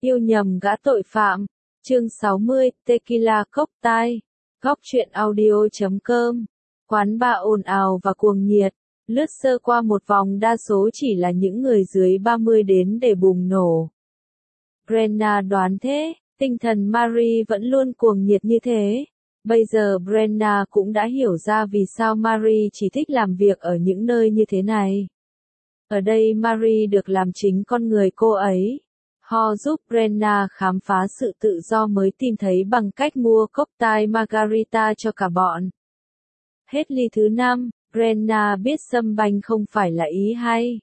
Yêu nhầm gã tội phạm. Chương 60, Tequila Cocktail. Góc truyện audio.com. Quán bar ồn ào và cuồng nhiệt. Lướt sơ qua một vòng đa số chỉ là những người dưới 30 đến để bùng nổ. Brenna đoán thế, tinh thần Marie vẫn luôn cuồng nhiệt như thế. Bây giờ Brenna cũng đã hiểu ra vì sao Marie chỉ thích làm việc ở những nơi như thế này. Ở đây Marie được làm chính con người cô ấy. Ho giúp Brenna khám phá sự tự do mới tìm thấy bằng cách mua cocktail margarita cho cả bọn. Hết ly thứ 5, Brenna biết sâm banh không phải là ý hay.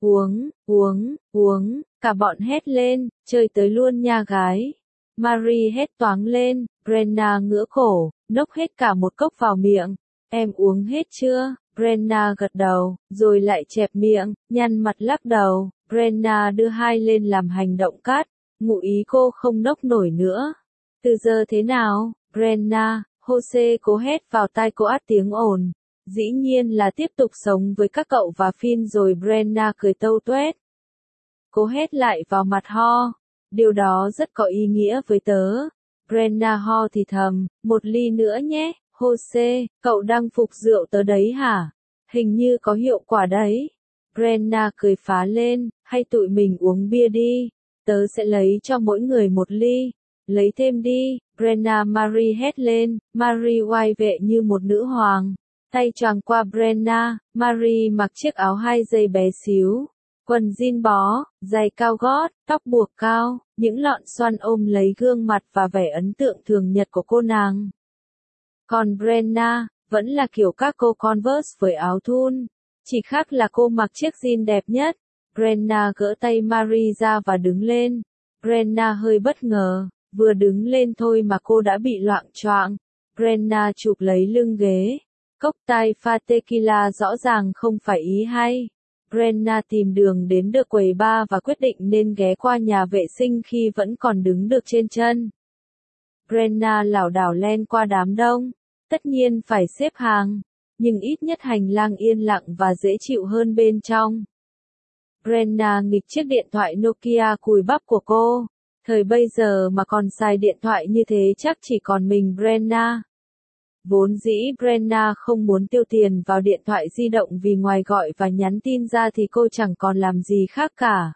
Uống, cả bọn hét lên, chơi tới luôn nha gái. Marie hét toáng lên, Brenna ngửa cổ, nốc hết cả một cốc vào miệng. Em uống hết chưa? Brenna gật đầu, rồi lại chẹp miệng, nhăn mặt lắc đầu. Brenna đưa hai lên làm hành động cắt, ngụ ý cô không nốc nổi nữa. Từ giờ thế nào, Brenna? Jose cố hét vào tai cô át tiếng ồn. Dĩ nhiên là tiếp tục sống với các cậu và Finn rồi. Brenna cười tâu tuét. Cô hét lại vào mặt Ho. Điều đó rất có ý nghĩa với tớ. Brenna ho thì thầm, một ly nữa nhé, Jose, cậu đang phục rượu tớ đấy hả? Hình như có hiệu quả đấy. Brenna cười phá lên, hay tụi mình uống bia đi, tớ sẽ lấy cho mỗi người một ly. Lấy thêm đi, Brenna Marie hét lên, Marie oai vệ như một nữ hoàng. Tay choàng qua Brenna, Marie mặc chiếc áo 2 dây bé xíu. Quần jean bó, giày cao gót, tóc buộc cao, những lọn xoăn ôm lấy gương mặt và vẻ ấn tượng thường nhật của cô nàng. Còn Brenna, vẫn là kiểu các cô Converse với áo thun. Chỉ khác là cô mặc chiếc jean đẹp nhất. Brenna gỡ tay Marie ra và đứng lên. Brenna hơi bất ngờ, vừa đứng lên thôi mà cô đã bị loạng choạng. Brenna chụp lấy lưng ghế. Cocktail pha tequila rõ ràng không phải ý hay. Brenna tìm đường đến được quầy bar và quyết định nên ghé qua nhà vệ sinh khi vẫn còn đứng được trên chân. Brenna lảo đảo len qua đám đông. Tất nhiên phải xếp hàng, nhưng ít nhất hành lang yên lặng và dễ chịu hơn bên trong. Brenna nghịch chiếc điện thoại Nokia cùi bắp của cô. Thời bây giờ mà còn xài điện thoại như thế chắc chỉ còn mình Brenna. Vốn dĩ Brenna không muốn tiêu tiền vào điện thoại di động vì ngoài gọi và nhắn tin ra thì cô chẳng còn làm gì khác cả.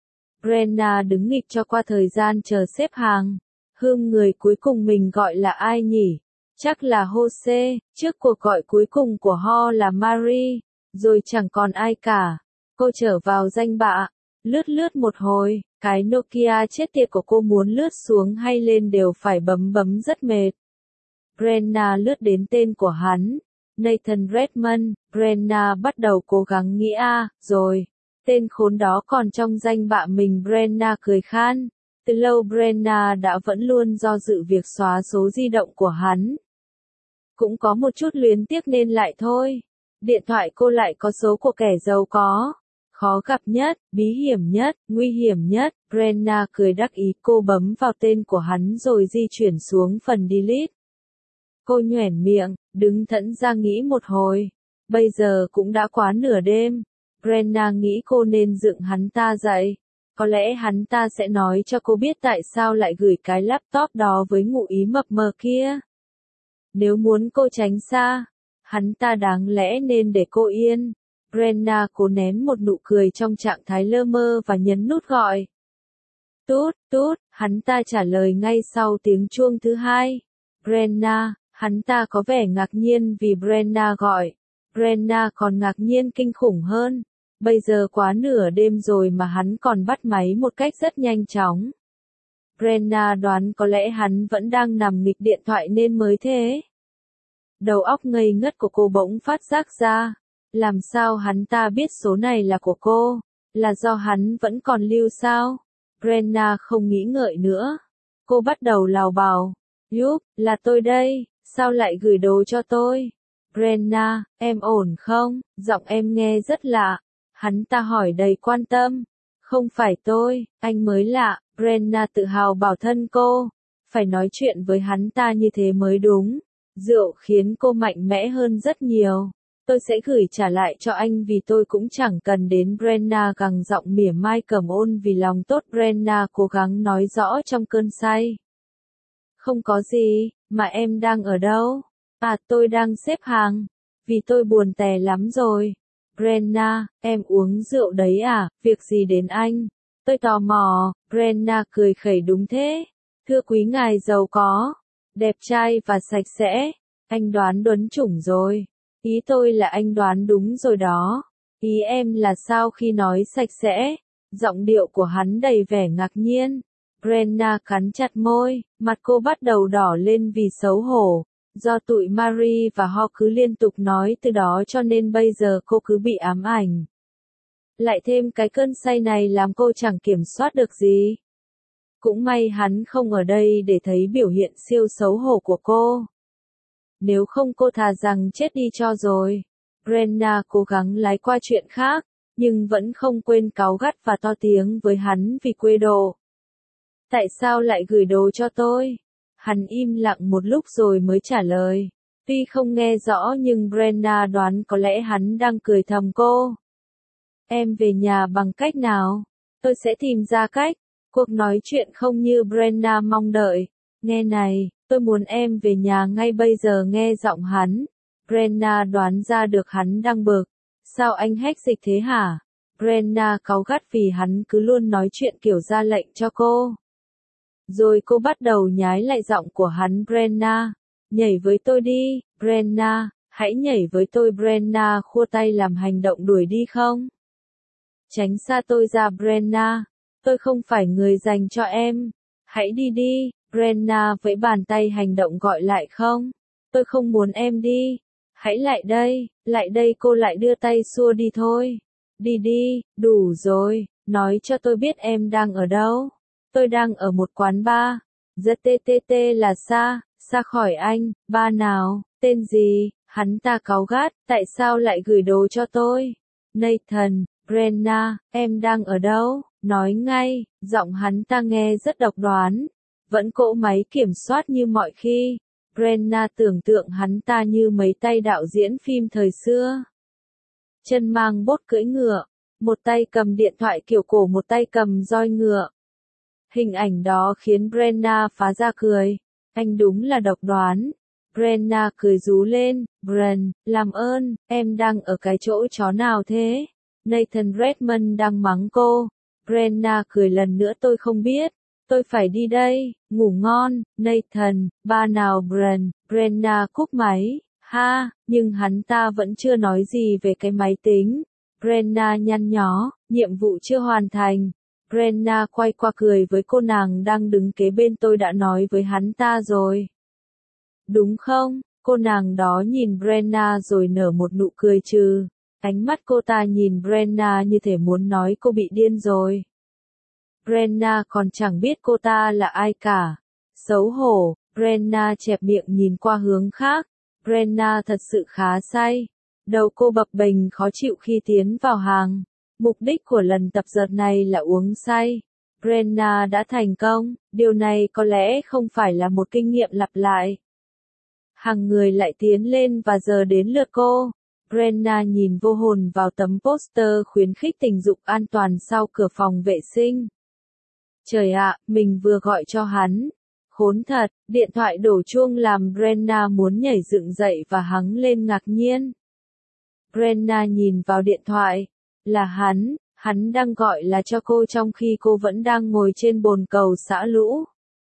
Brenna đứng nghịch cho qua thời gian chờ xếp hàng. Người cuối cùng mình gọi là ai nhỉ? Chắc là Jose, trước cuộc gọi cuối cùng của Ho là Marie, rồi chẳng còn ai cả. Cô trở vào danh bạ, lướt một hồi, cái Nokia chết tiệt của cô muốn lướt xuống hay lên đều phải bấm rất mệt. Brenna lướt đến tên của hắn, Nathan Redmond. Brenna bắt đầu cố gắng nghĩ rồi, tên khốn đó còn trong danh bạ mình. Brenna cười khan. Từ lâu Brenna đã vẫn luôn do dự việc xóa số di động của hắn. Cũng có một chút luyến tiếc nên lại thôi. Điện thoại cô lại có số của kẻ giàu có. Khó gặp nhất, bí hiểm nhất, nguy hiểm nhất. Brenna cười đắc ý, cô bấm vào tên của hắn rồi di chuyển xuống phần delete. Cô nhoẻn miệng, đứng thẫn ra nghĩ một hồi. Bây giờ cũng đã quá nửa đêm. Brenna nghĩ cô nên dựng hắn ta dậy. Có lẽ hắn ta sẽ nói cho cô biết tại sao lại gửi cái laptop đó với ngụ ý mập mờ kia. Nếu muốn cô tránh xa, hắn ta đáng lẽ nên để cô yên. Brenna cố nén một nụ cười trong trạng thái lơ mơ và nhấn nút gọi. Tút, hắn ta trả lời ngay sau tiếng chuông thứ 2. Brenna, hắn ta có vẻ ngạc nhiên vì Brenna gọi. Brenna còn ngạc nhiên kinh khủng hơn. Bây giờ quá nửa đêm rồi mà hắn còn bắt máy một cách rất nhanh chóng. Brenna đoán có lẽ hắn vẫn đang nằm nghịch điện thoại nên mới thế. Đầu óc ngây ngất của cô bỗng phát giác ra. Làm sao hắn ta biết số này là của cô? Là do hắn vẫn còn lưu sao? Brenna không nghĩ ngợi nữa. Cô bắt đầu lào bào. Yup, là tôi đây, sao lại gửi đồ cho tôi? Brenna, em ổn không? Giọng em nghe rất lạ. Hắn ta hỏi đầy quan tâm. Không phải tôi, anh mới lạ. Brenna tự hào bảo thân cô. Phải nói chuyện với hắn ta như thế mới đúng. Rượu khiến cô mạnh mẽ hơn rất nhiều. Tôi sẽ gửi trả lại cho anh vì tôi cũng chẳng cần đến. Brenna gằn giọng mỉa mai cầm ôn vì lòng tốt. Brenna cố gắng nói rõ trong cơn say. Không có gì, mà em đang ở đâu? À, tôi đang xếp hàng. Vì tôi buồn tè lắm rồi. Brenna, em uống rượu đấy à, việc gì đến anh? Tôi tò mò. Brenna cười khẩy. Đúng thế. Thưa quý ngài giàu có, đẹp trai và sạch sẽ. Anh đoán đúng chủng rồi. Ý tôi là anh đoán đúng rồi đó. Ý em là sao khi nói sạch sẽ? Giọng điệu của hắn đầy vẻ ngạc nhiên. Brenna cắn chặt môi, mặt cô bắt đầu đỏ lên vì xấu hổ. Do tụi Marie và Ho cứ liên tục nói từ đó cho nên bây giờ cô cứ bị ám ảnh. Lại thêm cái cơn say này làm cô chẳng kiểm soát được gì. Cũng may hắn không ở đây để thấy biểu hiện siêu xấu hổ của cô. Nếu không cô thà rằng chết đi cho rồi. Brenna cố gắng lái qua chuyện khác, nhưng vẫn không quên cáu gắt và to tiếng với hắn vì quê đồ. Tại sao lại gửi đồ cho tôi? Hắn im lặng một lúc rồi mới trả lời. Tuy không nghe rõ nhưng Brenna đoán có lẽ hắn đang cười thầm cô. Em về nhà bằng cách nào? Tôi sẽ tìm ra cách. Cuộc nói chuyện không như Brenna mong đợi. Nghe này, tôi muốn em về nhà ngay bây giờ. Nghe giọng hắn. Brenna đoán ra được hắn đang bực. Sao anh hack dịch thế hả? Brenna cáu gắt vì hắn cứ luôn nói chuyện kiểu ra lệnh cho cô. Rồi cô bắt đầu nhái lại giọng của hắn. Brenna, nhảy với tôi đi. Brenna, hãy nhảy với tôi. Brenna khua tay làm hành động đuổi đi không? Tránh xa tôi ra. Brenna, tôi không phải người dành cho em. Hãy đi đi. Brenna vẫy bàn tay hành động gọi lại. Không, tôi không muốn em đi. Hãy lại đây. Cô lại đưa tay xua đi. Thôi, đi đi, đủ rồi, nói cho tôi biết em đang ở đâu. Tôi đang ở một quán bar. GTTT là xa khỏi anh. Bar nào, tên gì? Hắn ta cáu gắt, tại sao lại gửi đồ cho tôi? Nathan. Brenna, em đang ở đâu? Nói ngay. Giọng hắn ta nghe rất độc đoán. Vẫn cỗ máy kiểm soát như mọi khi. Brenna tưởng tượng hắn ta như mấy tay đạo diễn phim thời xưa. Chân mang bốt cưỡi ngựa. Một tay cầm điện thoại kiểu cổ, một tay cầm roi ngựa. Hình ảnh đó khiến Brenna phá ra cười. Anh đúng là độc đoán. Brenna cười rú lên. Bren, làm ơn, em đang ở cái chỗ chó nào thế? Nathan Redmond đang mắng cô. Brenna cười lần nữa. Tôi không biết. Tôi phải đi đây. Ngủ ngon, Nathan. Ba nào Bren. Brenna cúp máy. Ha, nhưng hắn ta vẫn chưa nói gì về cái máy tính. Brenna nhăn nhó. Nhiệm vụ chưa hoàn thành. Brenna quay qua cười với cô nàng đang đứng kế bên. Tôi đã nói với hắn ta rồi. Đúng không? Cô nàng đó nhìn Brenna rồi nở một nụ cười trừ. Ánh mắt cô ta nhìn Brenna như thể muốn nói cô bị điên rồi. Brenna còn chẳng biết cô ta là ai cả. Xấu hổ, Brenna chẹp miệng nhìn qua hướng khác. Brenna thật sự khá say. Đầu cô bập bềnh khó chịu khi tiến vào hàng. Mục đích của lần tập dượt này là uống say. Brenna đã thành công, điều này có lẽ không phải là một kinh nghiệm lặp lại. Hàng người lại tiến lên và giờ đến lượt cô. Brenna nhìn vô hồn vào tấm poster khuyến khích tình dục an toàn sau cửa phòng vệ sinh. Trời ạ, mình vừa gọi cho hắn. Khốn thật, điện thoại đổ chuông làm Brenna muốn nhảy dựng dậy và hắng lên ngạc nhiên. Brenna nhìn vào điện thoại. Là hắn đang gọi là cho cô trong khi cô vẫn đang ngồi trên bồn cầu xả lũ.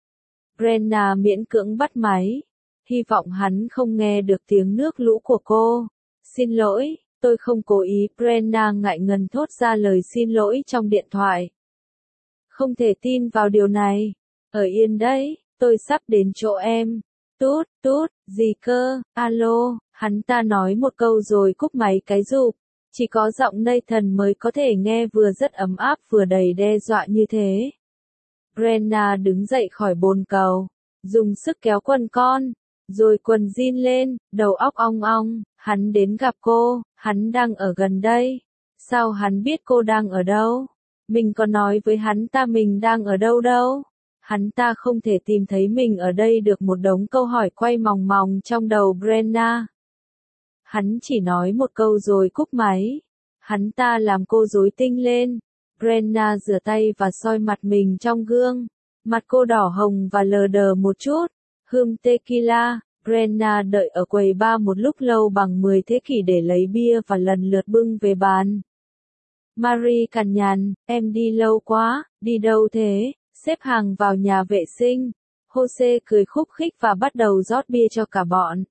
Brenna miễn cưỡng bắt máy. Hy vọng hắn không nghe được tiếng nước lũ của cô. Xin lỗi, tôi không cố ý. Brenna ngại ngần thốt ra lời xin lỗi trong điện thoại. Không thể tin vào điều này. Ở yên đấy, tôi sắp đến chỗ em. Tút, gì cơ, alo, hắn ta nói một câu rồi cúp máy cái rụp. Chỉ có giọng Nathan mới có thể nghe vừa rất ấm áp vừa đầy đe dọa như thế. Brenna đứng dậy khỏi bồn cầu, dùng sức kéo quần con, rồi quần jean lên, đầu óc ong ong, hắn đến gặp cô, hắn đang ở gần đây. Sao hắn biết cô đang ở đâu? Mình có nói với hắn ta mình đang ở đâu đâu? Hắn ta không thể tìm thấy mình ở đây được. Một đống câu hỏi quay mòng mòng trong đầu Brenna. Hắn chỉ nói một câu rồi cúp máy. Hắn ta làm cô rối tinh lên. Brenna rửa tay và soi mặt mình trong gương. Mặt cô đỏ hồng và lờ đờ một chút. Hương tequila. Brenna đợi ở quầy bar một lúc lâu bằng 10 thế kỷ để lấy bia và lần lượt bưng về bàn. Marie cằn nhằn, em đi lâu quá, đi đâu thế? Xếp hàng vào nhà vệ sinh. Jose cười khúc khích và bắt đầu rót bia cho cả bọn.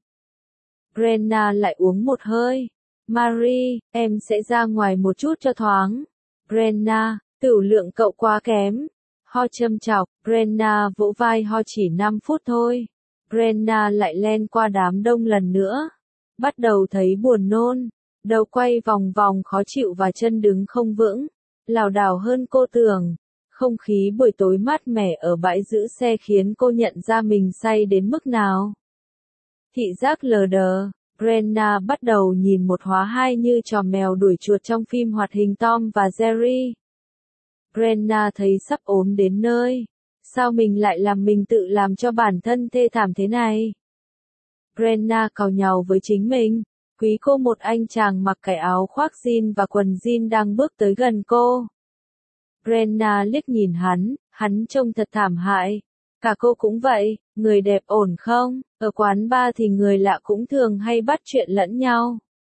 Brenna lại uống một hơi. Marie, em sẽ ra ngoài một chút cho thoáng. Brenna, tửu lượng cậu quá kém. Ho châm chọc, Brenna vỗ vai ho chỉ 5 phút thôi. Brenna lại len qua đám đông lần nữa. Bắt đầu thấy buồn nôn. Đầu quay vòng vòng khó chịu và chân đứng không vững. Lảo đảo hơn cô tưởng. Không khí buổi tối mát mẻ ở bãi giữ xe khiến cô nhận ra mình say đến mức nào. Thị giác lờ đờ, Brenna bắt đầu nhìn 1:2 như trò mèo đuổi chuột trong phim hoạt hình Tom và Jerry. Brenna thấy sắp ốm đến nơi. Sao mình lại làm mình tự làm cho bản thân thê thảm thế này? Brenna càu nhàu với chính mình. Quý cô một anh chàng mặc cái áo khoác jean và quần jean đang bước tới gần cô. Brenna liếc nhìn hắn trông thật thảm hại. Cả cô cũng vậy, người đẹp ổn không? Ở quán bar thì người lạ cũng thường hay bắt chuyện lẫn nhau.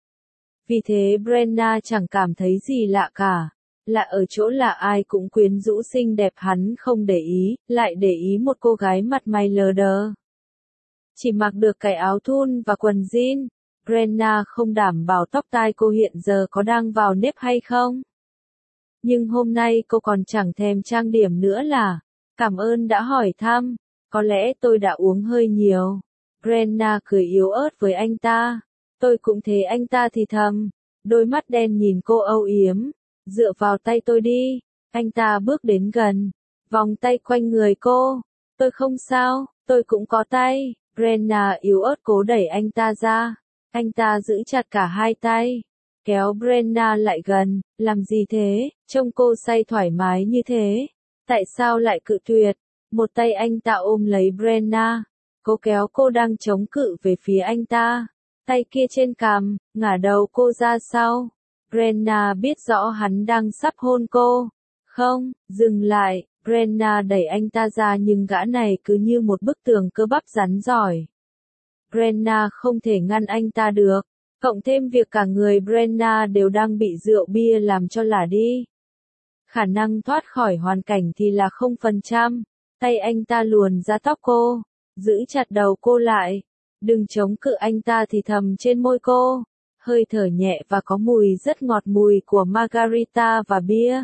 Vì thế Brenna chẳng cảm thấy gì lạ cả. Lạ ở chỗ là ai cũng quyến rũ xinh đẹp, hắn không để ý, lại để ý một cô gái mặt mày lờ đờ. Chỉ mặc được cái áo thun và quần jean. Brenna không đảm bảo tóc tai cô hiện giờ có đang vào nếp hay không. Nhưng hôm nay cô còn chẳng thèm trang điểm nữa là. Cảm ơn đã hỏi thăm. Có lẽ tôi đã uống hơi nhiều. Brenna cười yếu ớt với anh ta. Tôi cũng thế, anh ta thì thầm. Đôi mắt đen nhìn cô âu yếm. Dựa vào tay tôi đi. Anh ta bước đến gần. Vòng tay quanh người cô. Tôi không sao, tôi cũng có tay. Brenna yếu ớt cố đẩy anh ta ra. Anh ta giữ chặt cả hai tay. Kéo Brenna lại gần. Làm gì thế? Trông cô say thoải mái như thế. Tại sao lại cự tuyệt? Một tay anh ta ôm lấy Brenna. Cố kéo cô đang chống cự về phía anh ta. Tay kia trên cằm, ngả đầu cô ra sau. Brenna biết rõ hắn đang sắp hôn cô. Không, dừng lại. Brenna đẩy anh ta ra nhưng gã này cứ như một bức tường cơ bắp rắn giỏi. Brenna không thể ngăn anh ta được. Cộng thêm việc cả người Brenna đều đang bị rượu bia làm cho lả đi. Khả năng thoát khỏi hoàn cảnh thì là 0%. Tay anh ta luồn ra tóc cô, giữ chặt đầu cô lại. Đừng chống cự, anh ta thì thầm trên môi cô. Hơi thở nhẹ và có mùi rất ngọt, mùi của margarita và bia.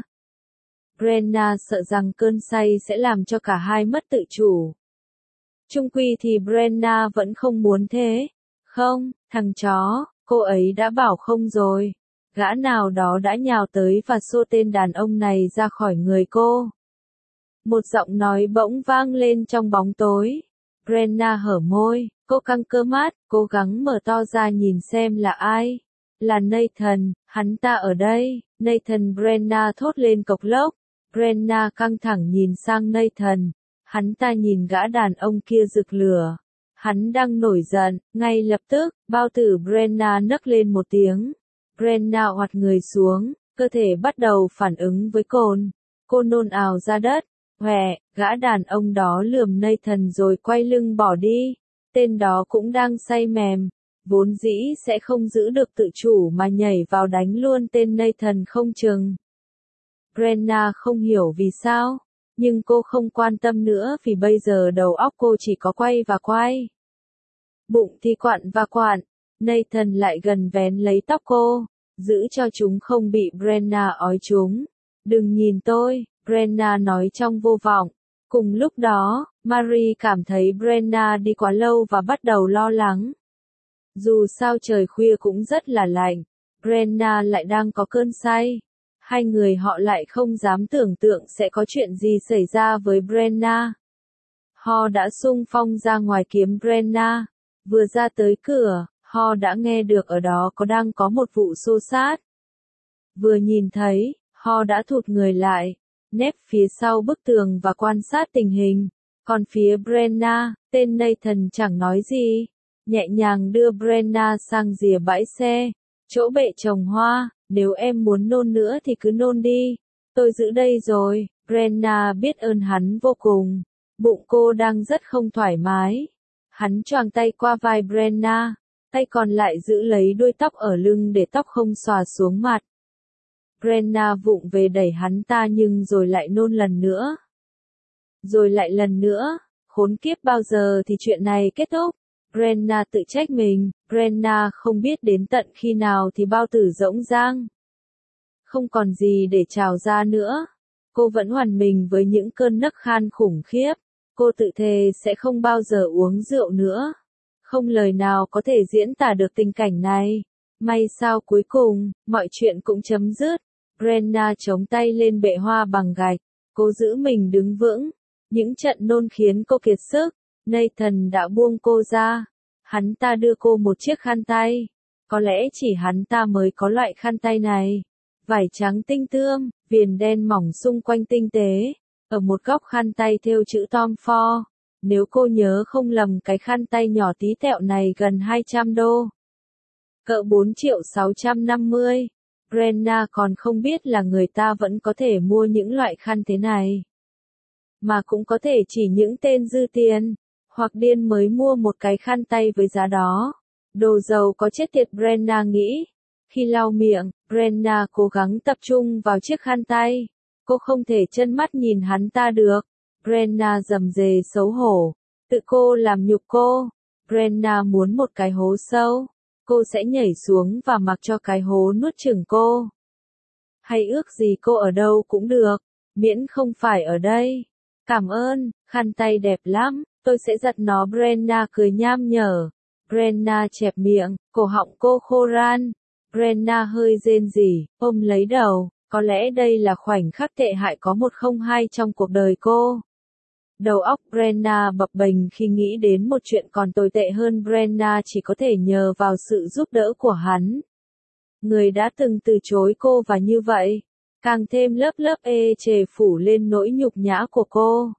Brenna sợ rằng cơn say sẽ làm cho cả hai mất tự chủ. Chung quy thì Brenna vẫn không muốn thế. Không, thằng chó, cô ấy đã bảo không rồi. Gã nào đó đã nhào tới và xô tên đàn ông này ra khỏi người cô. Một giọng nói bỗng vang lên trong bóng tối. Brenna hở môi, cô căng cơ mắt, cố gắng mở to ra nhìn xem là ai. Là Nathan, hắn ta ở đây. Nathan, Brenna thốt lên cộc lốc. Brenna căng thẳng nhìn sang Nathan. Hắn ta nhìn gã đàn ông kia rực lửa. Hắn đang nổi giận, ngay lập tức, bao tử Brenna nấc lên một tiếng. Brenna oặt người xuống, cơ thể bắt đầu phản ứng với cồn. Cô nôn ào ra đất. Hòe, gã đàn ông đó lườm Nathan rồi quay lưng bỏ đi. Tên đó cũng đang say mềm. Vốn dĩ sẽ không giữ được tự chủ mà nhảy vào đánh luôn tên Nathan không chừng. Brenna không hiểu vì sao. Nhưng cô không quan tâm nữa vì bây giờ đầu óc cô chỉ có quay và quay. Bụng thì quặn và quặn. Nathan lại gần vén lấy tóc cô. Giữ cho chúng không bị Brenna ói chúng. Đừng nhìn tôi, Brenna nói trong vô vọng. Cùng lúc đó, Marie cảm thấy Brenna đi quá lâu và bắt đầu lo lắng. Dù sao trời khuya cũng rất là lạnh. Brenna lại đang có cơn say. Hai người họ lại không dám tưởng tượng sẽ có chuyện gì xảy ra với Brenna. Ho đã xung phong ra ngoài kiếm Brenna. Vừa ra tới cửa, Ho đã nghe được ở đó đang có một vụ xô xát. Vừa nhìn thấy, Ho đã thụt người lại, nép phía sau bức tường và quan sát tình hình. Còn phía Brenna, tên Nathan chẳng nói gì. nhẹ nhàng đưa Brenna sang rìa bãi xe, chỗ bệ trồng hoa, nếu em muốn nôn nữa thì cứ nôn đi, tôi giữ đây rồi. Brenna biết ơn hắn vô cùng, bụng cô đang rất không thoải mái. Hắn choàng tay qua vai Brenna, tay còn lại giữ lấy đuôi tóc ở lưng để tóc không xòa xuống mặt. Brenna vụng về đẩy hắn ta nhưng rồi lại nôn lần nữa. Rồi lại lần nữa, khốn kiếp bao giờ thì chuyện này kết thúc. Brenna tự trách mình, Brenna không biết đến tận khi nào thì bao tử rỗng rang. Không còn gì để trào ra nữa. Cô vẫn hoàn mình với những cơn nấc khan khủng khiếp. Cô tự thề sẽ không bao giờ uống rượu nữa. Không lời nào có thể diễn tả được tình cảnh này. May sao cuối cùng, mọi chuyện cũng chấm dứt. Brenna chống tay lên bệ hoa bằng gạch. Cô giữ mình đứng vững. Những trận nôn khiến cô kiệt sức. Nathan đã buông cô ra. Hắn ta đưa cô một chiếc khăn tay. Có lẽ chỉ hắn ta mới có loại khăn tay này. Vải trắng tinh tươm, viền đen mỏng xung quanh tinh tế. Ở một góc khăn tay thêu chữ Tom Ford. Nếu cô nhớ không lầm cái khăn tay nhỏ tí tẹo này gần 200 đô. Cỡ 4.650.000. Brenna còn không biết là người ta vẫn có thể mua những loại khăn thế này. Mà cũng có thể chỉ những tên dư tiền, hoặc điên mới mua một cái khăn tay với giá đó. Đồ giàu có chết tiệt, Brenna nghĩ. Khi lau miệng, Brenna cố gắng tập trung vào chiếc khăn tay. Cô không thể trân mắt nhìn hắn ta được. Brenna rầm rề xấu hổ. Tự cô làm nhục cô. Brenna muốn một cái hố sâu. Cô sẽ nhảy xuống và mặc cho cái hố nuốt chửng cô. Hay ước gì cô ở đâu cũng được, miễn không phải ở đây. Cảm ơn, khăn tay đẹp lắm, tôi sẽ giặt nó. Brenna cười nham nhở. Brenna chẹp miệng, cổ họng cô khô ran. Brenna hơi rên rỉ, ôm lấy đầu. Có lẽ đây là khoảnh khắc tệ hại có 102 trong cuộc đời cô. Đầu óc Brenna bập bềnh khi nghĩ đến một chuyện còn tồi tệ hơn. Brenna chỉ có thể nhờ vào sự giúp đỡ của hắn. Người đã từng từ chối cô và như vậy, càng thêm lớp lớp ê chề phủ lên nỗi nhục nhã của cô.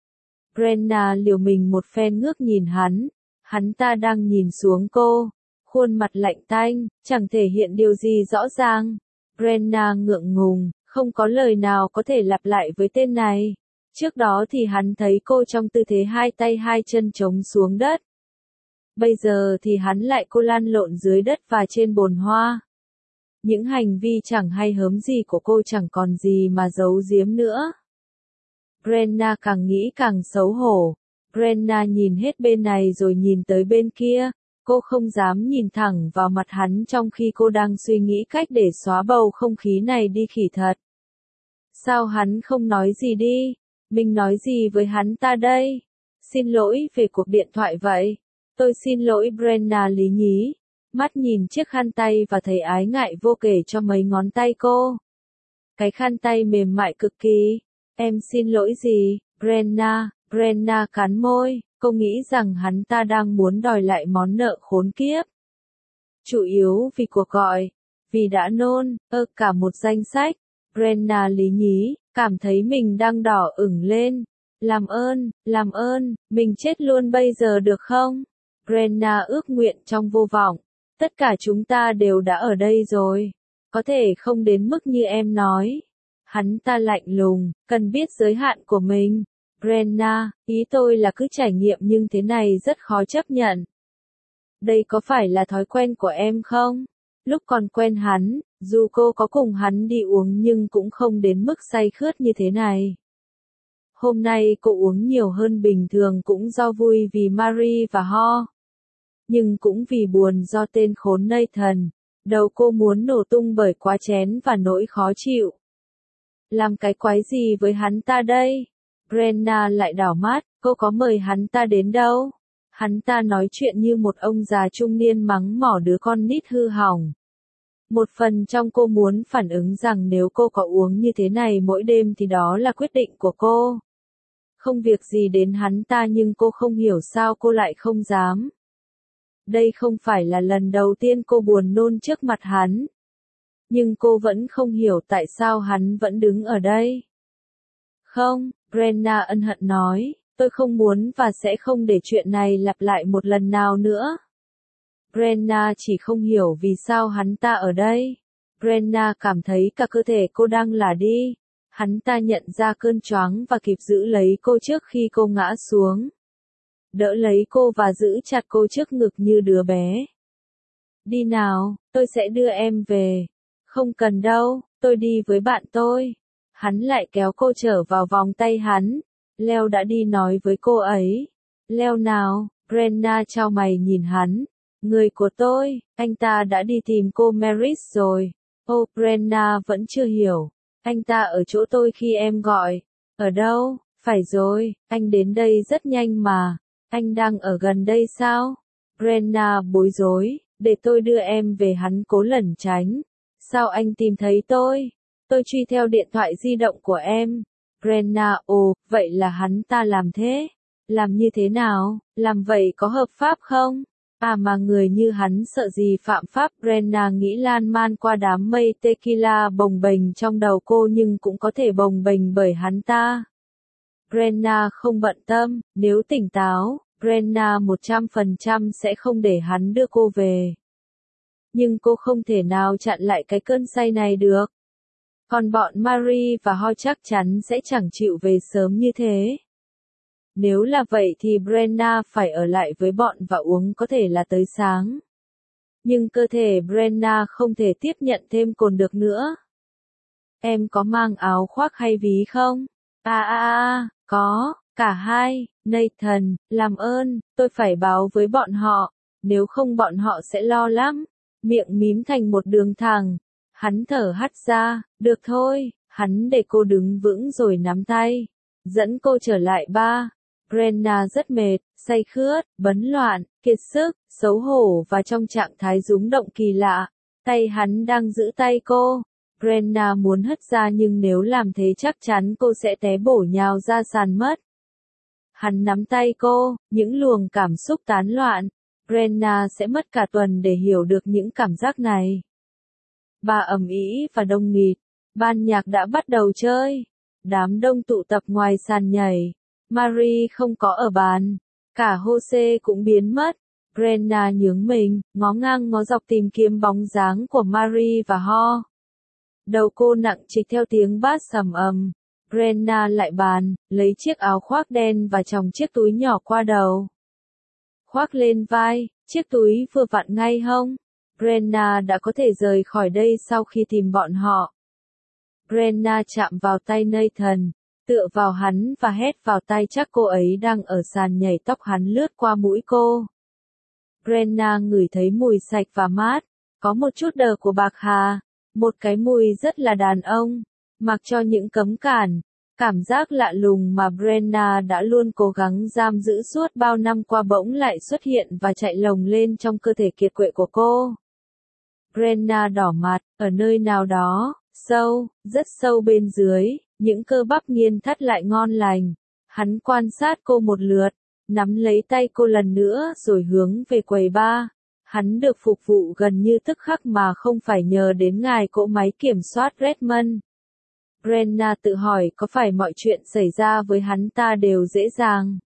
Brenna liều mình một phen ngước nhìn hắn. Hắn ta đang nhìn xuống cô. Khuôn mặt lạnh tanh, chẳng thể hiện điều gì rõ ràng. Brenna ngượng ngùng, không có lời nào có thể lặp lại với tên này. Trước đó thì hắn thấy cô trong tư thế hai tay hai chân chống xuống đất. Bây giờ thì hắn lại cô lăn lộn dưới đất và trên bồn hoa. Những hành vi chẳng hay hớm gì của cô chẳng còn gì mà giấu giếm nữa. Brenna càng nghĩ càng xấu hổ. Brenna nhìn hết bên này rồi nhìn tới bên kia. Cô không dám nhìn thẳng vào mặt hắn trong khi cô đang suy nghĩ cách để xóa bầu không khí này đi khỉ thật. Sao hắn không nói gì đi? Mình nói gì với hắn ta đây? Xin lỗi về cuộc điện thoại vậy. Tôi xin lỗi. Brenna lý nhí. Mắt nhìn chiếc khăn tay và thấy ái ngại vô kể cho mấy ngón tay cô. Cái khăn tay mềm mại cực kỳ. Em xin lỗi gì, Brenna? Brenna cắn môi. Cô nghĩ rằng hắn ta đang muốn đòi lại món nợ khốn kiếp. Chủ yếu vì cuộc gọi. Vì đã nôn, cả một danh sách. Brenna lý nhí, cảm thấy mình đang đỏ ửng lên. Làm ơn, mình chết luôn bây giờ được không? Brenna ước nguyện trong vô vọng. Tất cả chúng ta đều đã ở đây rồi. Có thể không đến mức như em nói. Hắn ta lạnh lùng, cần biết giới hạn của mình. Brenna, ý tôi là cứ trải nghiệm nhưng thế này rất khó chấp nhận. Đây có phải là thói quen của em không? Lúc còn quen hắn, dù cô có cùng hắn đi uống nhưng cũng không đến mức say khướt như thế này. Hôm nay cô uống nhiều hơn bình thường cũng do vui vì Marie và Ho. Nhưng cũng vì buồn do tên khốn Nathan. Đầu cô muốn nổ tung bởi quá chén và nỗi khó chịu. Làm cái quái gì với hắn ta đây? Brenna lại đảo mắt, cô có mời hắn ta đến đâu? Hắn ta nói chuyện như một ông già trung niên mắng mỏ đứa con nít hư hỏng. Một phần trong cô muốn phản ứng rằng nếu cô có uống như thế này mỗi đêm thì đó là quyết định của cô. Không việc gì đến hắn ta nhưng cô không hiểu sao cô lại không dám. Đây không phải là lần đầu tiên cô buồn nôn trước mặt hắn. Nhưng cô vẫn không hiểu tại sao hắn vẫn đứng ở đây. Không, Brenna ân hận nói, tôi không muốn và sẽ không để chuyện này lặp lại một lần nào nữa. Brenna chỉ không hiểu vì sao hắn ta ở đây. Brenna cảm thấy cả cơ thể cô đang lả đi. Hắn ta nhận ra cơn choáng và kịp giữ lấy cô trước khi cô ngã xuống. Đỡ lấy cô và giữ chặt cô trước ngực như đứa bé. Đi nào, tôi sẽ đưa em về. Không cần đâu, tôi đi với bạn tôi. Hắn lại kéo cô trở vào vòng tay hắn. Leo đã đi nói với cô ấy. Leo nào, Brenna chau mày nhìn hắn. Người của tôi, anh ta đã đi tìm cô Maris rồi. Ô, Brenna vẫn chưa hiểu. Anh ta ở chỗ tôi khi em gọi. Ở đâu? Phải rồi, anh đến đây rất nhanh mà. Anh đang ở gần đây sao? Brenna bối rối, để tôi đưa em về, hắn cố lẩn tránh. Sao anh tìm thấy tôi? Tôi truy theo điện thoại di động của em. Brenna, ồ, vậy là hắn ta làm thế. Làm như thế nào? Làm vậy có hợp pháp không? À mà người như hắn sợ gì phạm pháp. Brenna nghĩ lan man qua đám mây tequila bồng bềnh trong đầu cô nhưng cũng có thể bồng bềnh bởi hắn ta. Brenna không bận tâm, nếu tỉnh táo, Brenna 100% sẽ không để hắn đưa cô về. Nhưng cô không thể nào chặn lại cái cơn say này được. Còn bọn Marie và Ho chắc chắn sẽ chẳng chịu về sớm như thế. Nếu là vậy thì Brenna phải ở lại với bọn và uống có thể là tới sáng. Nhưng cơ thể Brenna không thể tiếp nhận thêm cồn được nữa. Em có mang áo khoác hay ví không? Có, cả hai. Nathan, làm ơn, tôi phải báo với bọn họ. Nếu không bọn họ sẽ lo lắm. Miệng mím thành một đường thẳng. Hắn thở hắt ra, được thôi. Hắn để cô đứng vững rồi nắm tay. Dẫn cô trở lại ba. Brenna rất mệt, say khướt, bấn loạn, kiệt sức, xấu hổ và trong trạng thái rúng động kỳ lạ. Tay hắn đang giữ tay cô. Brenna muốn hất ra nhưng nếu làm thế chắc chắn cô sẽ té bổ nhào ra sàn mất. Hắn nắm tay cô, những luồng cảm xúc tán loạn. Brenna sẽ mất cả tuần để hiểu được những cảm giác này. Bà ầm ĩ và đông nghịt. Ban nhạc đã bắt đầu chơi. Đám đông tụ tập ngoài sàn nhảy. Marie không có ở bàn. Cả Jose cũng biến mất. Brenna nhướng mình, ngó ngang ngó dọc tìm kiếm bóng dáng của Marie và Ho. Đầu cô nặng trịch theo tiếng bass sầm ầm. Brenna lại bàn, lấy chiếc áo khoác đen và chồng chiếc túi nhỏ qua đầu. Khoác lên vai, chiếc túi vừa vặn ngay hông. Brenna đã có thể rời khỏi đây sau khi tìm bọn họ. Brenna chạm vào tay Nathan, tựa vào hắn và hét vào tai chắc cô ấy đang ở sàn nhảy, tóc hắn lướt qua mũi cô. Brenna ngửi thấy mùi sạch và mát, có một chút đờ của bạc hà, một cái mùi rất là đàn ông, mặc cho những cấm cản. Cảm giác lạ lùng mà Brenna đã luôn cố gắng giam giữ suốt bao năm qua bỗng lại xuất hiện và chạy lồng lên trong cơ thể kiệt quệ của cô. Brenna đỏ mặt, ở nơi nào đó, sâu, rất sâu bên dưới, những cơ bắp nghiền thắt lại ngon lành. Hắn quan sát cô một lượt, nắm lấy tay cô lần nữa rồi hướng về quầy bar. Hắn được phục vụ gần như tức khắc mà không phải nhờ đến ngài cỗ máy kiểm soát Redmond. Brenna tự hỏi có phải mọi chuyện xảy ra với hắn ta đều dễ dàng.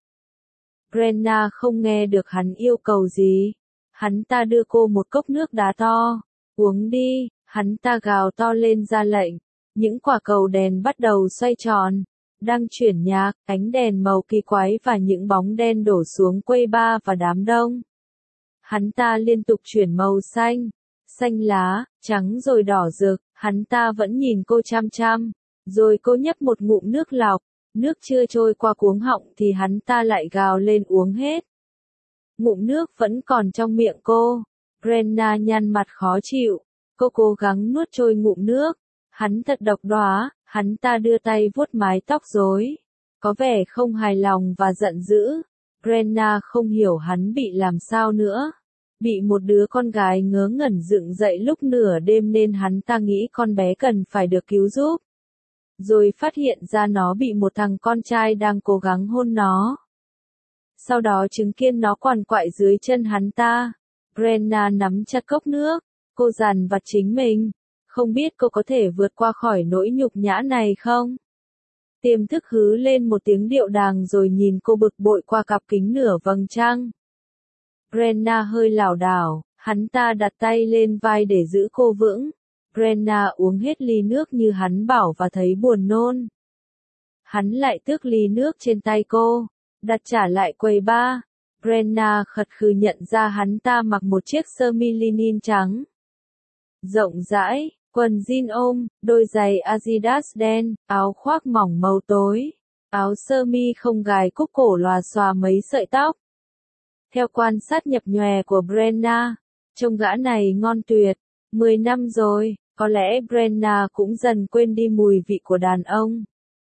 Brenna không nghe được hắn yêu cầu gì. Hắn ta đưa cô một cốc nước đá to. Uống đi, hắn ta gào to lên ra lệnh. Những quả cầu đèn bắt đầu xoay tròn. Đang chuyển nhạc, ánh đèn màu kỳ quái và những bóng đen đổ xuống quầy bar và đám đông. Hắn ta liên tục chuyển màu xanh, xanh lá, trắng rồi đỏ rực. Hắn ta vẫn nhìn cô chăm chăm. Rồi cô nhấp một ngụm nước lọc, nước chưa trôi qua cuống họng thì hắn ta lại gào lên uống hết. Ngụm nước vẫn còn trong miệng cô. Brenna nhăn mặt khó chịu. Cô cố gắng nuốt trôi ngụm nước. Hắn thật độc đoá, hắn ta đưa tay vuốt mái tóc rối. Có vẻ không hài lòng và giận dữ. Brenna không hiểu hắn bị làm sao nữa. Bị một đứa con gái ngớ ngẩn dựng dậy lúc nửa đêm nên hắn ta nghĩ con bé cần phải được cứu giúp. Rồi phát hiện ra nó bị một thằng con trai đang cố gắng hôn nó. Sau đó chứng kiến nó quằn quại dưới chân hắn ta. Brenna nắm chặt cốc nước. Cô dằn vặt chính mình. Không biết cô có thể vượt qua khỏi nỗi nhục nhã này không? Tiềm thức hứ lên một tiếng điệu đàng rồi nhìn cô bực bội qua cặp kính nửa vầng trăng. Brenna hơi lảo đảo, Hắn ta đặt tay lên vai để giữ cô vững. Brenna uống hết ly nước như hắn bảo và thấy buồn nôn. Hắn lại tước ly nước trên tay cô, đặt trả lại quầy bar. Brenna khật khừ nhận ra hắn ta mặc một chiếc sơ mi linin trắng. Rộng rãi, quần jean ôm, đôi giày Adidas đen, áo khoác mỏng màu tối, áo sơ mi không gài cúc cổ lòa xòa mấy sợi tóc. Theo quan sát nhập nhòe của Brenna, trông gã này ngon tuyệt. 10 năm rồi, có lẽ Brenna cũng dần quên đi mùi vị của đàn ông.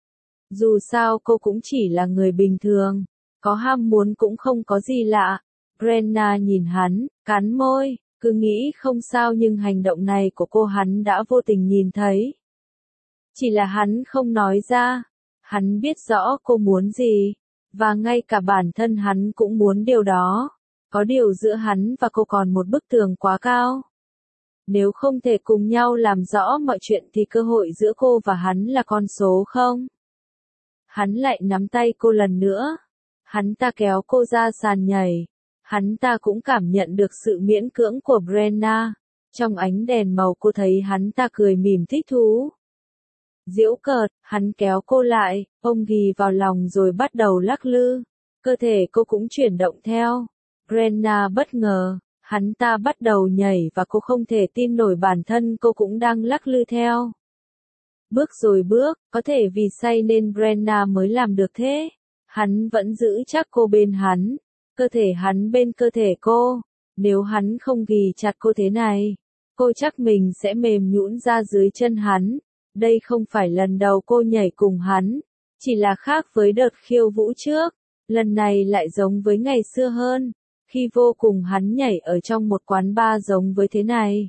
Dù sao cô cũng chỉ là người bình thường, có ham muốn cũng không có gì lạ. Brenna nhìn hắn, cắn môi, cứ nghĩ không sao nhưng hành động này của cô hắn đã vô tình nhìn thấy. Chỉ là hắn không nói ra, hắn biết rõ cô muốn gì, và ngay cả bản thân hắn cũng muốn điều đó. Có điều giữa hắn và cô còn một bức tường quá cao. Nếu không thể cùng nhau làm rõ mọi chuyện thì cơ hội giữa cô và hắn là con số không. Hắn lại nắm tay cô lần nữa. Hắn ta kéo cô ra sàn nhảy. Hắn ta cũng cảm nhận được sự miễn cưỡng của Brenna. Trong ánh đèn màu cô thấy hắn ta cười mỉm thích thú. Giễu cợt, hắn kéo cô lại, ôm ghì vào lòng rồi bắt đầu lắc lư. Cơ thể cô cũng chuyển động theo. Brenna bất ngờ, hắn ta bắt đầu nhảy và cô không thể tin nổi bản thân cô cũng đang lắc lư theo. Bước rồi bước, có thể vì say nên Brenna mới làm được thế. Hắn vẫn giữ chắc cô bên hắn, cơ thể hắn bên cơ thể cô. Nếu hắn không ghì chặt cô thế này, cô chắc mình sẽ mềm nhũn ra dưới chân hắn. Đây không phải lần đầu cô nhảy cùng hắn, chỉ là khác với đợt khiêu vũ trước. Lần này lại giống với ngày xưa hơn, khi vô cùng hắn nhảy ở trong một quán bar giống với thế này.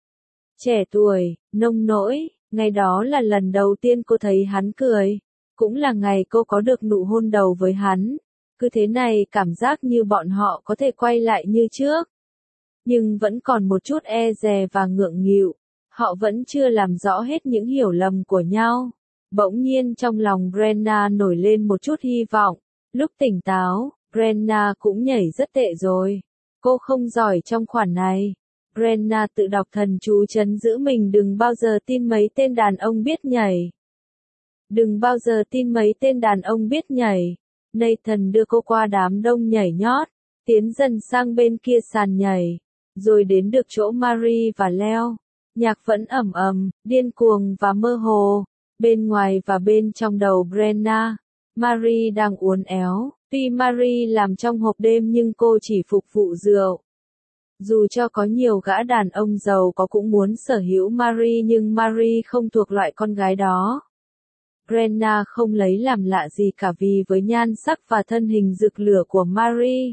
Trẻ tuổi, nông nỗi, ngày đó là lần đầu tiên cô thấy hắn cười, cũng là ngày cô có được nụ hôn đầu với hắn. Cứ thế này cảm giác như bọn họ có thể quay lại như trước. Nhưng vẫn còn một chút e dè và ngượng nghịu, họ vẫn chưa làm rõ hết những hiểu lầm của nhau. Bỗng nhiên trong lòng Brenna nổi lên một chút hy vọng, lúc tỉnh táo. Brenna cũng nhảy rất tệ rồi. Cô không giỏi trong khoản này. Brenna tự đọc thần chú trấn giữ mình đừng bao giờ tin mấy tên đàn ông biết nhảy. Đừng bao giờ tin mấy tên đàn ông biết nhảy. Nathan đưa cô qua đám đông nhảy nhót, tiến dần sang bên kia sàn nhảy, rồi đến được chỗ Marie và Leo. Nhạc vẫn ầm ầm, điên cuồng và mơ hồ. Bên ngoài và bên trong đầu Brenna, Marie đang uốn éo. Tuy Marie làm trong hộp đêm nhưng cô chỉ phục vụ rượu. Dù cho có nhiều gã đàn ông giàu có cũng muốn sở hữu Marie nhưng Marie không thuộc loại con gái đó. Brenna không lấy làm lạ gì cả vì với nhan sắc và thân hình rực lửa của Marie.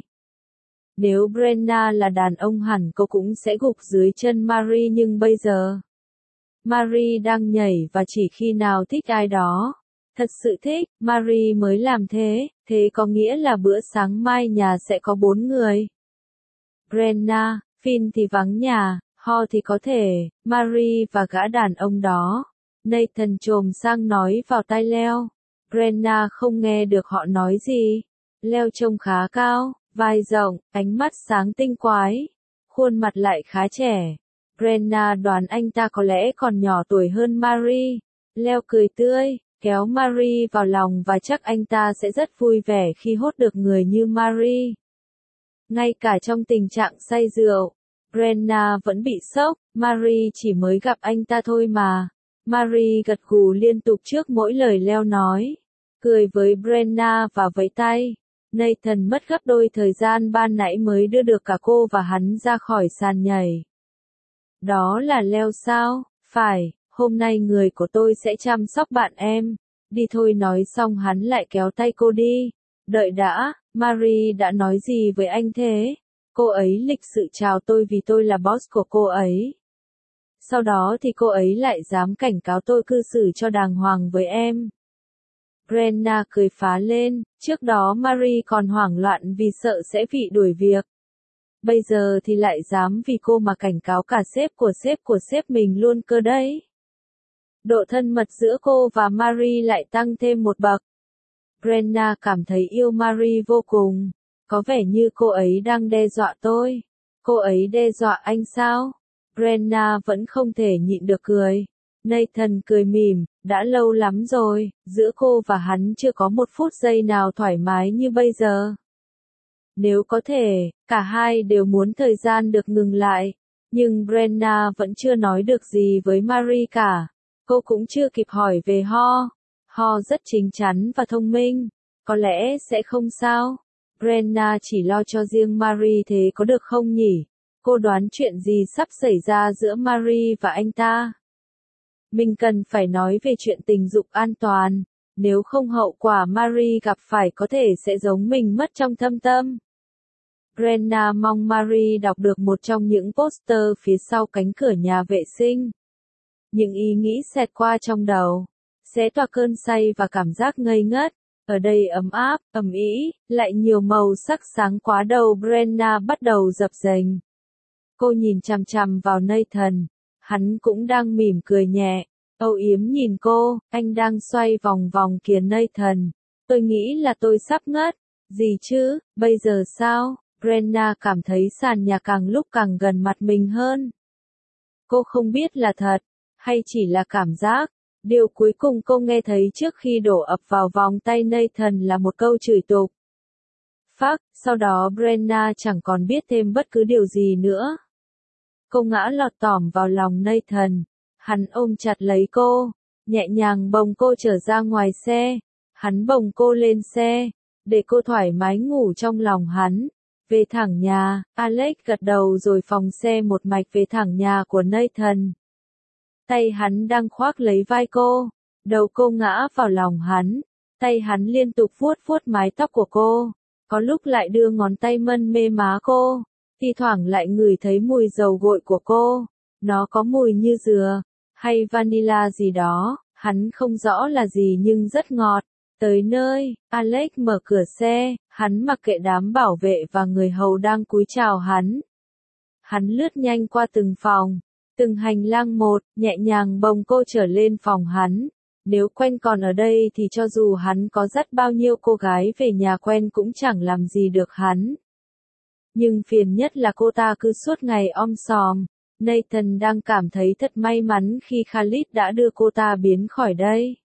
Nếu Brenna là đàn ông hẳn cô cũng sẽ gục dưới chân Marie nhưng bây giờ Marie đang nhảy và chỉ khi nào thích ai đó, thật sự thích, Marie mới làm thế, thế có nghĩa là bữa sáng mai nhà sẽ có 4 người. Brenna, Finn thì vắng nhà, Ho thì có thể, Marie và gã đàn ông đó. Nathan chồm sang nói vào tai Leo. Brenna không nghe được họ nói gì. Leo trông khá cao, vai rộng, ánh mắt sáng tinh quái, khuôn mặt lại khá trẻ. Brenna đoán anh ta có lẽ còn nhỏ tuổi hơn Marie. Leo cười tươi, kéo Marie vào lòng và chắc anh ta sẽ rất vui vẻ khi hốt được người như Marie. Ngay cả trong tình trạng say rượu, Brenna vẫn bị sốc, Marie chỉ mới gặp anh ta thôi mà. Marie gật gù liên tục trước mỗi lời Leo nói, cười với Brenna và vẫy tay. Nathan mất gấp đôi thời gian ban nãy mới đưa được cả cô và hắn ra khỏi sàn nhảy. Đó là Leo sao? Phải, hôm nay người của tôi sẽ chăm sóc bạn em. Đi thôi nói xong hắn lại kéo tay cô đi. Đợi đã, Marie đã nói gì với anh thế? Cô ấy lịch sự chào tôi vì tôi là boss của cô ấy. Sau đó thì cô ấy lại dám cảnh cáo tôi cư xử cho đàng hoàng với em. Brenna cười phá lên, trước đó Marie còn hoảng loạn vì sợ sẽ bị đuổi việc. Bây giờ thì lại dám vì cô mà cảnh cáo cả sếp của sếp mình luôn cơ đấy. Độ thân mật giữa cô và Marie lại tăng thêm một bậc. Brenna cảm thấy yêu Marie vô cùng. Có vẻ như cô ấy đang đe dọa tôi. Cô ấy đe dọa anh sao? Brenna vẫn không thể nhịn được cười. Nathan cười mỉm, đã lâu lắm rồi, giữa cô và hắn chưa có một phút giây nào thoải mái như bây giờ. Nếu có thể, cả hai đều muốn thời gian được ngừng lại. Nhưng Brenna vẫn chưa nói được gì với Marie cả. Cô cũng chưa kịp hỏi về Ho. Ho rất chín chắn và thông minh. Có lẽ sẽ không sao. Brenna chỉ lo cho riêng Marie thế có được không nhỉ? Cô đoán chuyện gì sắp xảy ra giữa Marie và anh ta? Mình cần phải nói về chuyện tình dục an toàn. Nếu không hậu quả Marie gặp phải có thể sẽ giống mình mất trong thâm tâm. Brenna mong Marie đọc được một trong những poster phía sau cánh cửa nhà vệ sinh. Những ý nghĩ xẹt qua trong đầu, xé toạc cơn say và cảm giác ngây ngất. Ở đây ấm áp, ầm ĩ, lại nhiều màu sắc sáng quá đầu Brenna bắt đầu dập dềnh. Cô nhìn chằm chằm vào Nathan, hắn cũng đang mỉm cười nhẹ, âu yếm nhìn cô, anh đang xoay vòng vòng kìa Nathan. Tôi nghĩ là tôi sắp ngất. Gì chứ, bây giờ sao? Brenna cảm thấy sàn nhà càng lúc càng gần mặt mình hơn. Cô không biết là thật, hay chỉ là cảm giác. Điều cuối cùng cô nghe thấy trước khi đổ ập vào vòng tay Nathan là một câu chửi tục. Phác, sau đó Brenna chẳng còn biết thêm bất cứ điều gì nữa. Cô ngã lọt tỏm vào lòng Nathan. Hắn ôm chặt lấy cô, nhẹ nhàng bồng cô trở ra ngoài xe. Hắn bồng cô lên xe, để cô thoải mái ngủ trong lòng hắn. Về thẳng nhà, Alex gật đầu rồi phóng xe một mạch về thẳng nhà của Nathan. Tay hắn đang khoác lấy vai cô, đầu cô ngã vào lòng hắn, tay hắn liên tục vuốt vuốt mái tóc của cô, có lúc lại đưa ngón tay mân mê má cô, thi thoảng lại ngửi thấy mùi dầu gội của cô, nó có mùi như dừa, hay vanilla gì đó, hắn không rõ là gì nhưng rất ngọt. Tới nơi, Alex mở cửa xe, hắn mặc kệ đám bảo vệ và người hầu đang cúi chào hắn. Hắn lướt nhanh qua từng phòng, từng hành lang một, nhẹ nhàng bồng cô trở lên phòng hắn. Nếu quen còn ở đây thì cho dù hắn có dắt bao nhiêu cô gái về nhà quen cũng chẳng làm gì được hắn. Nhưng phiền nhất là cô ta cứ suốt ngày om sòm. Nathan đang cảm thấy thật may mắn khi Khalid đã đưa cô ta biến khỏi đây.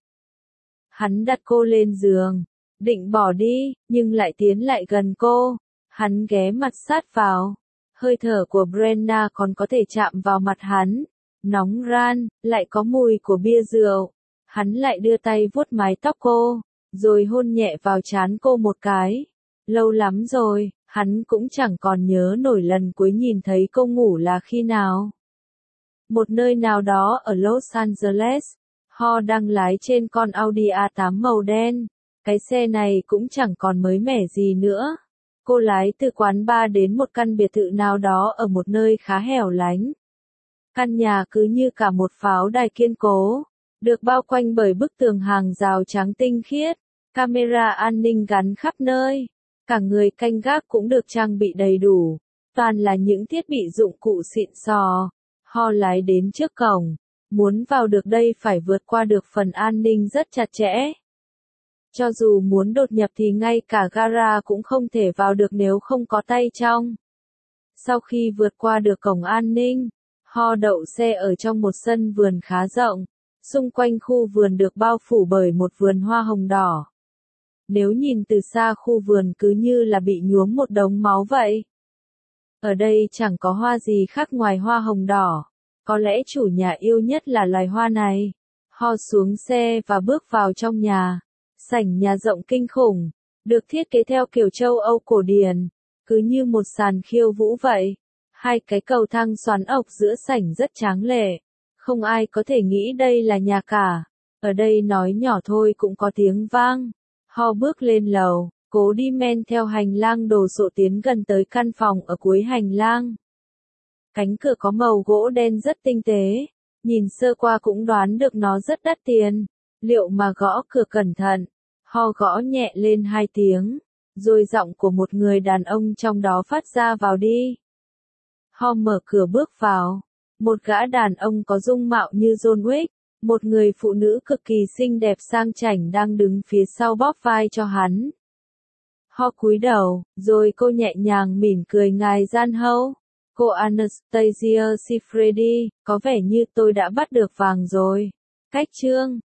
Hắn đặt cô lên giường, định bỏ đi, nhưng lại tiến lại gần cô. Hắn ghé mặt sát vào. Hơi thở của Brenna còn có thể chạm vào mặt hắn. Nóng ran, lại có mùi của bia rượu. Hắn lại đưa tay vuốt mái tóc cô, rồi hôn nhẹ vào trán cô một cái. Lâu lắm rồi, hắn cũng chẳng còn nhớ nổi lần cuối nhìn thấy cô ngủ là khi nào. Một nơi nào đó ở Los Angeles. Ho đang lái trên con Audi A8 màu đen. Cái xe này cũng chẳng còn mới mẻ gì nữa. Cô lái từ quán bar đến một căn biệt thự nào đó ở một nơi khá hẻo lánh. Căn nhà cứ như cả một pháo đài kiên cố, được bao quanh bởi bức tường hàng rào trắng tinh khiết, camera an ninh gắn khắp nơi. Cả người canh gác cũng được trang bị đầy đủ, toàn là những thiết bị dụng cụ xịn sò. Ho lái đến trước cổng. Muốn vào được đây phải vượt qua được phần an ninh rất chặt chẽ. Cho dù muốn đột nhập thì ngay cả gara cũng không thể vào được nếu không có tay trong. Sau khi vượt qua được cổng an ninh, Ho đậu xe ở trong một sân vườn khá rộng. Xung quanh khu vườn được bao phủ bởi một vườn hoa hồng đỏ. Nếu nhìn từ xa khu vườn cứ như là bị nhuốm một đống máu vậy. Ở đây chẳng có hoa gì khác ngoài hoa hồng đỏ. Có lẽ chủ nhà yêu nhất là loài hoa này. Ho xuống xe và bước vào trong nhà. Sảnh nhà rộng kinh khủng, được thiết kế theo kiểu châu Âu cổ điển, cứ như một sàn khiêu vũ vậy. Hai cái cầu thang xoắn ốc giữa sảnh rất tráng lệ. Không ai có thể nghĩ đây là nhà cả. Ở đây nói nhỏ thôi cũng có tiếng vang. Ho bước lên lầu, cố đi men theo hành lang đồ sộ tiến gần tới căn phòng ở cuối hành lang. Cánh cửa có màu gỗ đen rất tinh tế, nhìn sơ qua cũng đoán được nó rất đắt tiền. Liệu mà gõ cửa cẩn thận, Ho gõ nhẹ lên 2 tiếng, rồi giọng của một người đàn ông trong đó phát ra vào đi. Ho mở cửa bước vào, một gã đàn ông có dung mạo như John Wick, một người phụ nữ cực kỳ xinh đẹp sang chảnh đang đứng phía sau bóp vai cho hắn. Ho cúi đầu, rồi cô nhẹ nhàng mỉm cười ngài gian hâu. Cô Anastasia Sifredi, có vẻ như tôi đã bắt được vàng rồi. Cách chương